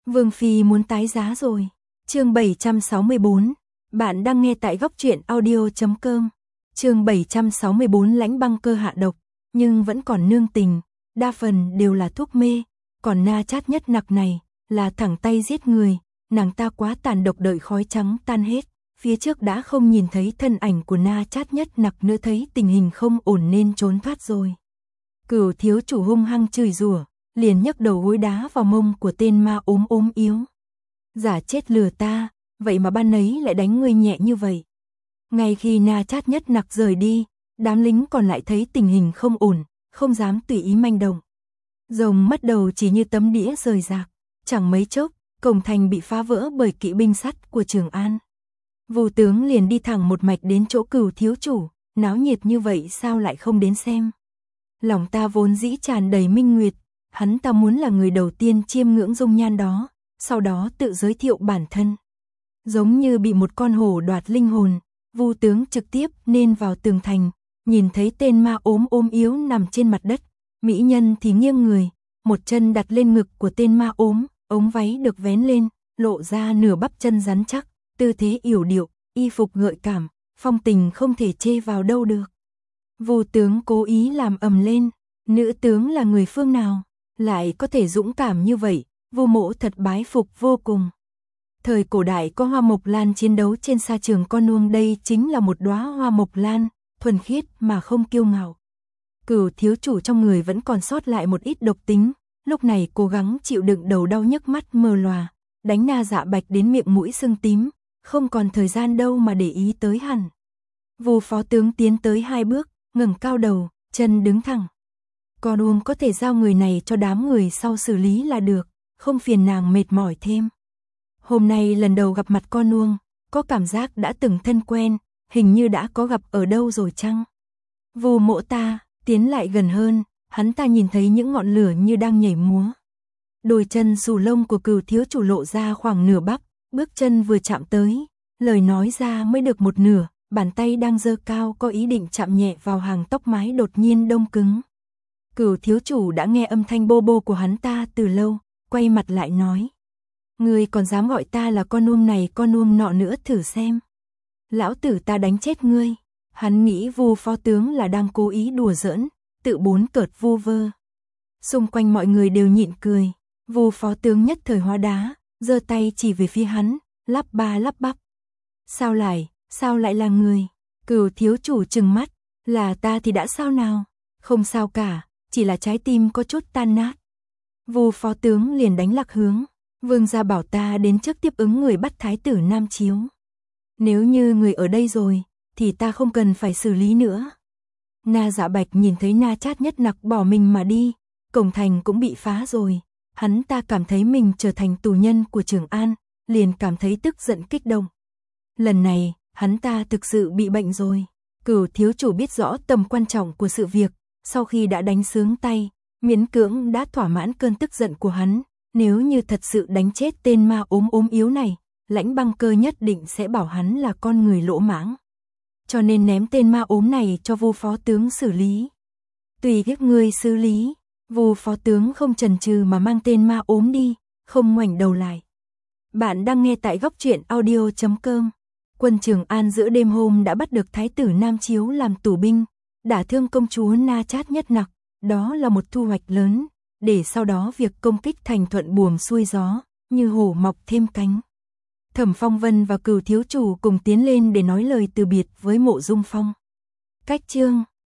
Vương Phi muốn tái giá rồi. Chương 764. Bạn đang nghe tại góc truyện audio.com. Chương 764 lãnh băng cơ hạ độc, nhưng vẫn còn nương tình, đa phần đều là thuốc mê, còn Na Chát Nhất Nặc này là thẳng tay giết người, nàng ta quá tàn độc, đợi khói trắng tan hết, phía trước đã không nhìn thấy thân ảnh của Na Chát Nhất Nặc nữa, thấy tình hình không ổn nên trốn thoát rồi. Cửu thiếu chủ hung hăng chửi rủa, liền nhấc đầu gối đá vào mông của tên ma ốm yếu. Giả chết lừa ta, vậy mà ban ấy lại đánh ngươi nhẹ như vậy. Ngay khi Na Chát Nhất Nặc rời đi, đám lính còn lại thấy tình hình không ổn, không dám tùy ý manh động. Rồng mất đầu chỉ như tấm đĩa rời rạc, chẳng mấy chốc, cổng thành bị phá vỡ bởi kỵ binh sắt của Trường An. Vù tướng liền đi thẳng một mạch đến chỗ Cửu thiếu chủ, náo nhiệt như vậy sao lại không đến xem. Lòng ta vốn dĩ tràn đầy minh nguyệt, hắn ta muốn là người đầu tiên chiêm ngưỡng dung nhan đó, sau đó tự giới thiệu bản thân. Giống như bị một con hổ đoạt linh hồn, Vu tướng trực tiếp nên vào tường thành, nhìn thấy tên ma ốm yếu nằm trên mặt đất, mỹ nhân thì nghiêng người, một chân đặt lên ngực của tên ma ống váy được vén lên, lộ ra nửa bắp chân rắn chắc, tư thế yểu điệu, y phục gợi cảm, phong tình không thể chê vào đâu được. Vu tướng cố ý làm ầm lên, nữ tướng là người phương nào, lại có thể dũng cảm như vậy, Vu mỗ thật bái phục vô cùng. Thời cổ đại có hoa mộc lan chiến đấu trên sa trường con nuông, đây chính là một đóa hoa mộc lan, thuần khiết mà không kiêu ngạo. Cửu thiếu chủ trong người vẫn còn sót lại một ít độc tính, lúc này cố gắng chịu đựng đầu đau nhức mắt mờ lòa, đánh Na Dạ Bạch đến miệng mũi sưng tím, không còn thời gian đâu mà để ý tới hẳn. Vu phó tướng tiến tới 2 bước, ngẩng cao đầu, chân đứng thẳng. Con uông có thể giao người này cho đám người sau xử lý là được, không phiền nàng mệt mỏi thêm. Hôm nay lần đầu gặp mặt con nuông, có cảm giác đã từng thân quen, hình như đã có gặp ở đâu rồi chăng? Vu mỗ ta, tiến lại gần hơn, hắn ta nhìn thấy những ngọn lửa như đang nhảy múa. Đôi chân xù lông của Cửu thiếu chủ lộ ra khoảng nửa bắp, bước chân vừa chạm tới, lời nói ra mới được một nửa, bàn tay đang giơ cao có ý định chạm nhẹ vào hàng tóc mái đột nhiên đông cứng. Cửu thiếu chủ đã nghe âm thanh bô bô của hắn ta từ lâu, quay mặt lại nói. Ngươi còn dám gọi ta là con nuông này con nuông nọ nữa, thử xem. Lão tử ta đánh chết ngươi. Hắn nghĩ Vu phó tướng là đang cố ý đùa giỡn, tự bốn cợt vu vơ. Xung quanh mọi người đều nhịn cười. Vu phó tướng nhất thời hóa đá, giơ tay chỉ về phía hắn, lắp ba lắp bắp. Sao lại là người? Cửu thiếu chủ trừng mắt, là ta thì đã sao nào? Không sao cả, chỉ là trái tim có chút tan nát. Vu phó tướng liền đánh lạc hướng. Vương gia bảo ta đến trước tiếp ứng người bắt thái tử Nam Chiếu. Nếu như người ở đây rồi, thì ta không cần phải xử lý nữa. Na Dạ Bạch nhìn thấy Na Chát Nhất Nặc bỏ mình mà đi, cổng thành cũng bị phá rồi. Hắn ta cảm thấy mình trở thành tù nhân của Trường An, liền cảm thấy tức giận kích động. Lần này, hắn ta thực sự bị bệnh rồi. Cửu thiếu chủ biết rõ tầm quan trọng của sự việc, sau khi đã đánh sướng tay, miễn cưỡng đã thỏa mãn cơn tức giận của hắn. Nếu như thật sự đánh chết tên ma ốm yếu này, lãnh băng cơ nhất định sẽ bảo hắn là con người lỗ mãng. Cho nên ném tên ma ốm này cho Vu phó tướng xử lý. Tùy các ngươi xử lý. Vu phó tướng không chần chừ mà mang tên ma ốm đi, không ngoảnh đầu lại. Bạn đang nghe tại góc truyện audio.com. Quân Trường An giữa đêm hôm đã bắt được thái tử Nam Chiếu làm tù binh, đả thương công chúa Na Chát Nhất Nặc, đó là một thu hoạch lớn. Để sau đó việc công kích thành thuận buồm xuôi gió, như hổ mọc thêm cánh. Thẩm Phong Vân và Cửu thiếu chủ cùng tiến lên để nói lời từ biệt với Mộ Dung Phong. Cách chương